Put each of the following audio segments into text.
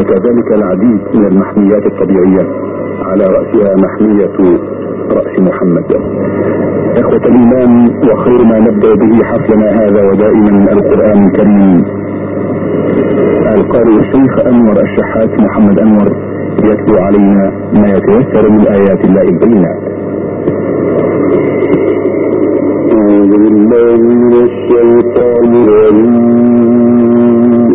وكذلك العديد من المحميات الطبيعية، على رأسها محمية رأس محمد. إخوة الإيمان، وخير ما نبدأ به حفلنا هذا ودائما القرآن الكريم. القارئ الشيخ أنور الشحات محمد أنور يتلو علينا ما يتيسر من آيات الله البينات. أعوذ بالله من الشيطان الرجيم.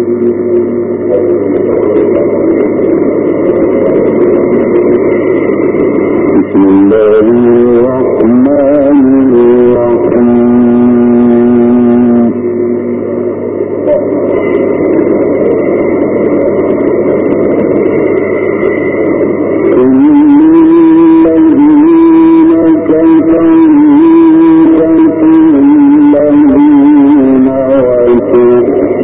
بسم الله الرحمن الرحيم. الذين كفروا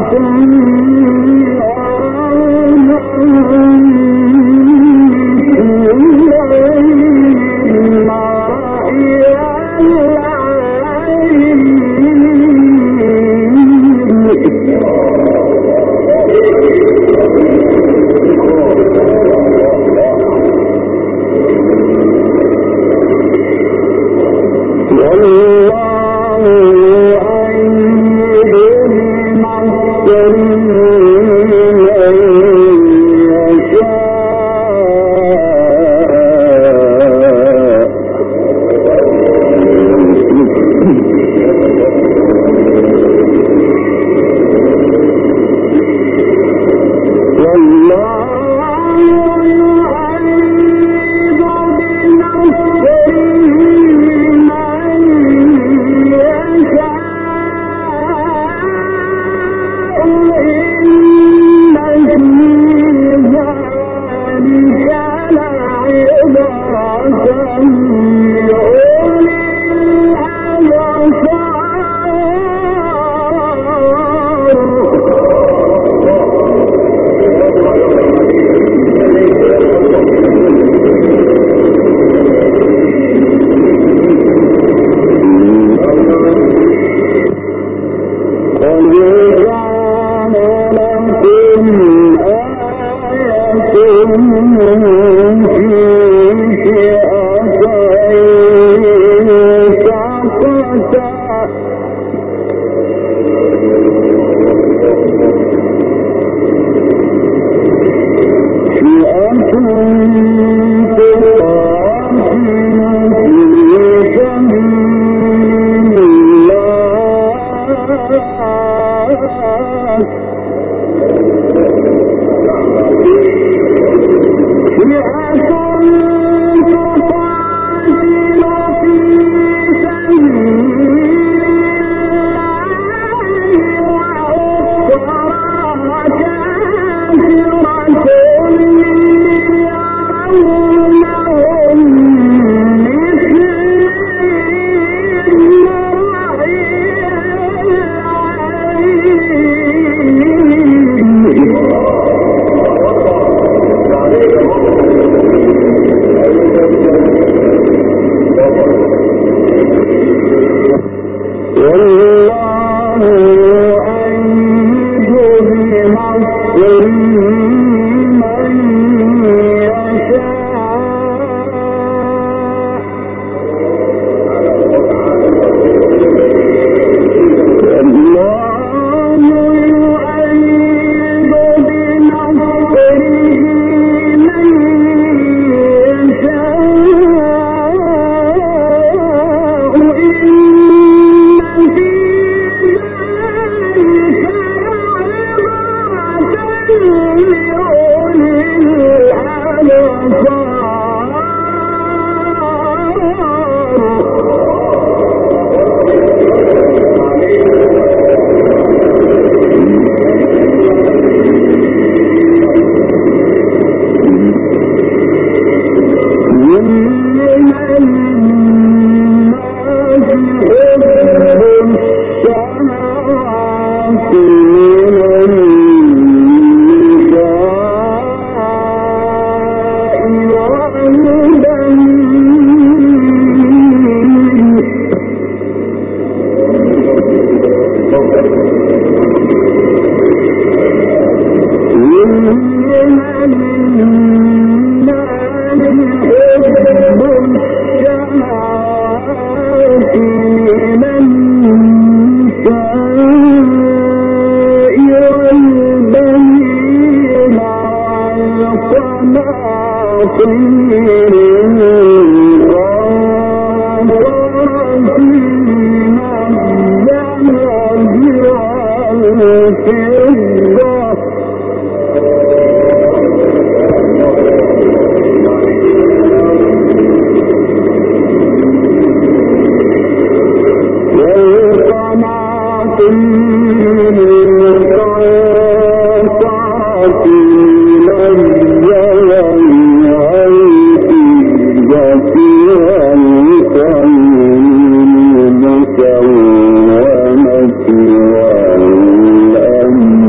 والأمر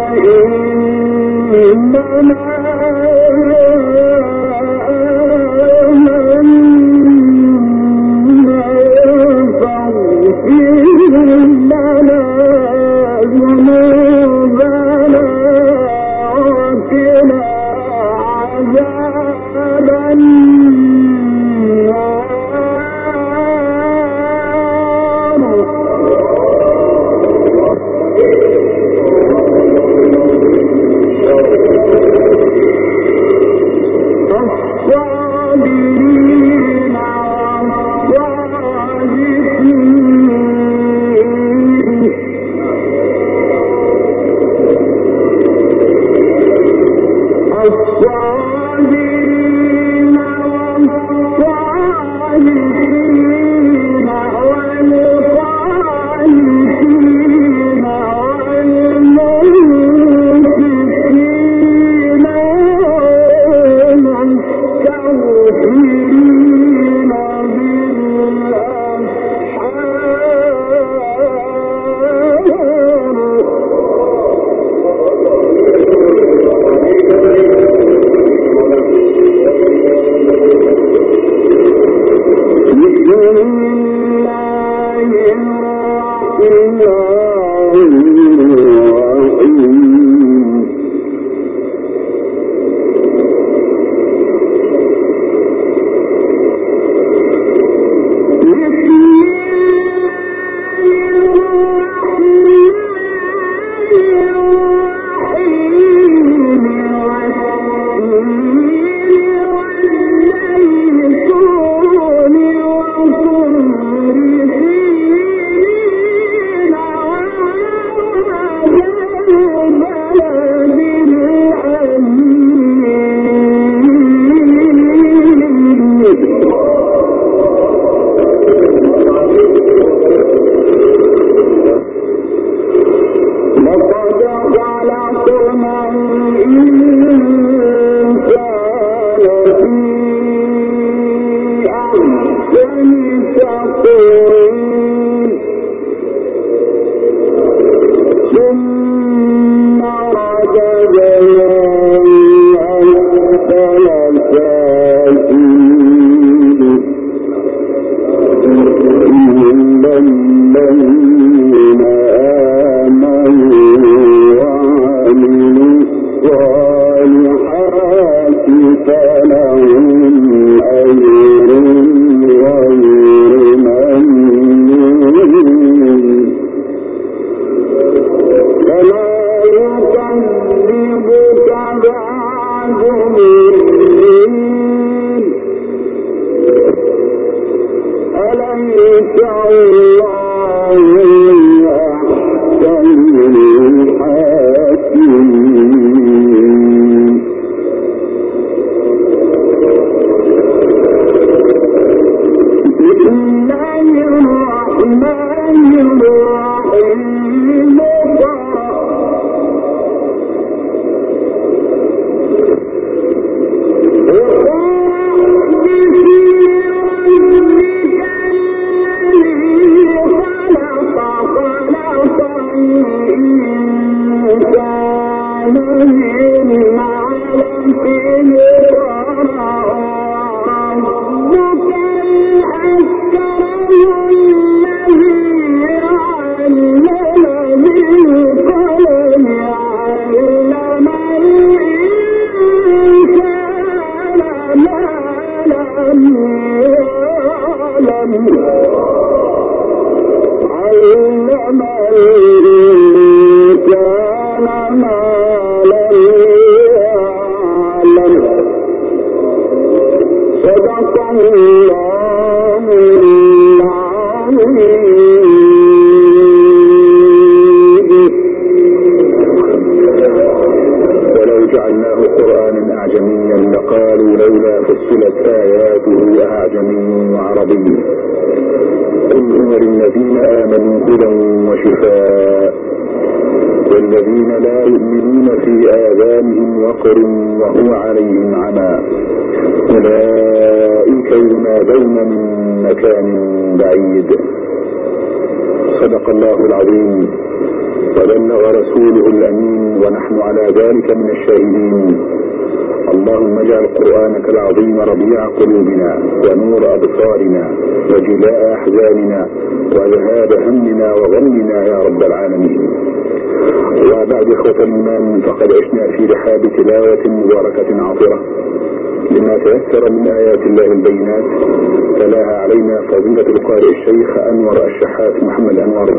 صدق الله العظيم وبلغ رسوله الأمين ونحن على ذلك من الشاهدين. اللهم اجعل قرآنك العظيم ربيع قلوبنا ونور أبصارنا وجلاء أحزاننا وذهاب همنا وغمنا يا رب العالمين. وبعد إخوة الإيمان، فقد عشنا في رحاب تلاوة مباركة عطرة لما تيسر من آيات الله البينات، تلاها علينا فضيلة القارئ الشيخ أنور الشحات محمد أنور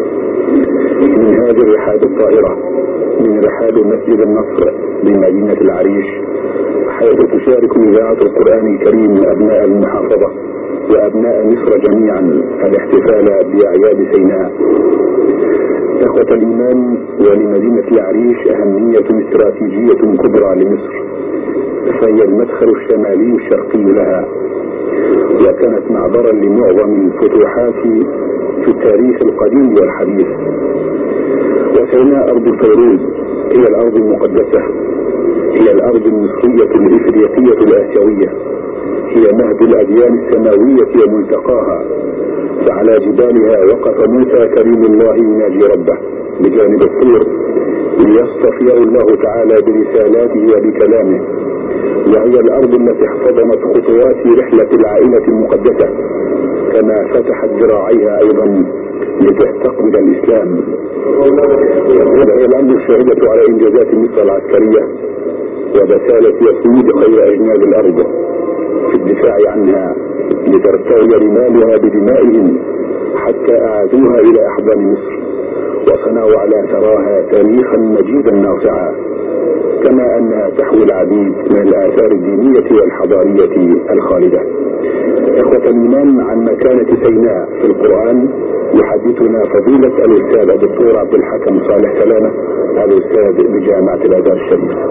من هذه الرحاب الطاهرة من رحاب مسجد النصر بمدينة العريش، حيث تشارك إذاعة القرآن الكريم أبناء المحافظة وأبناء مصر جميعا الاحتفال بأعياد سيناء. إخوة الإيمان، ولمدينة العريش أهمية استراتيجية كبرى لمصر، فهي المدخل الشمالي الشرقي لها، وكانت معبرا لمعظم الفتوحات في التاريخ القديم والحديث. وسيناء أرض الفيروز هي الأرض المقدسة، هي الأرض المصرية الإفريقية الآسيوية، هي مهد الأديان السماوية وملتقاها، فعلى جبالها وقف موسى كريم الله يناجي ربه بجانب الطور ليصطفيه الله تعالى برسالاته وبكلامه. وهي الأرض التي احتضنت خطوات رحلة العائلة المقدسة، كما فتحت ذراعيها أيضا لتستقبل الإسلام. وهي الأرض الشاهدة على إنجازات مصر العسكرية وبسالة يسود خير أجناد الأرض في الدفاع عنها، لترتوي رمالها بدمائهم حتى أعادوها إلى أحضان مصر، وصنعوا على ثراها تاريخا مجيدا ناصعا، كما أنها تحوي العديد من الآثار الدينية والحضارية الخالدة. إخوة الإيمان، عن مكانة سيناء في القرآن يحدثنا فضيلة الأستاذ الدكتور عبد الحكم صالح سلامة، الأستاذ بجامعة الأزهر الشريف.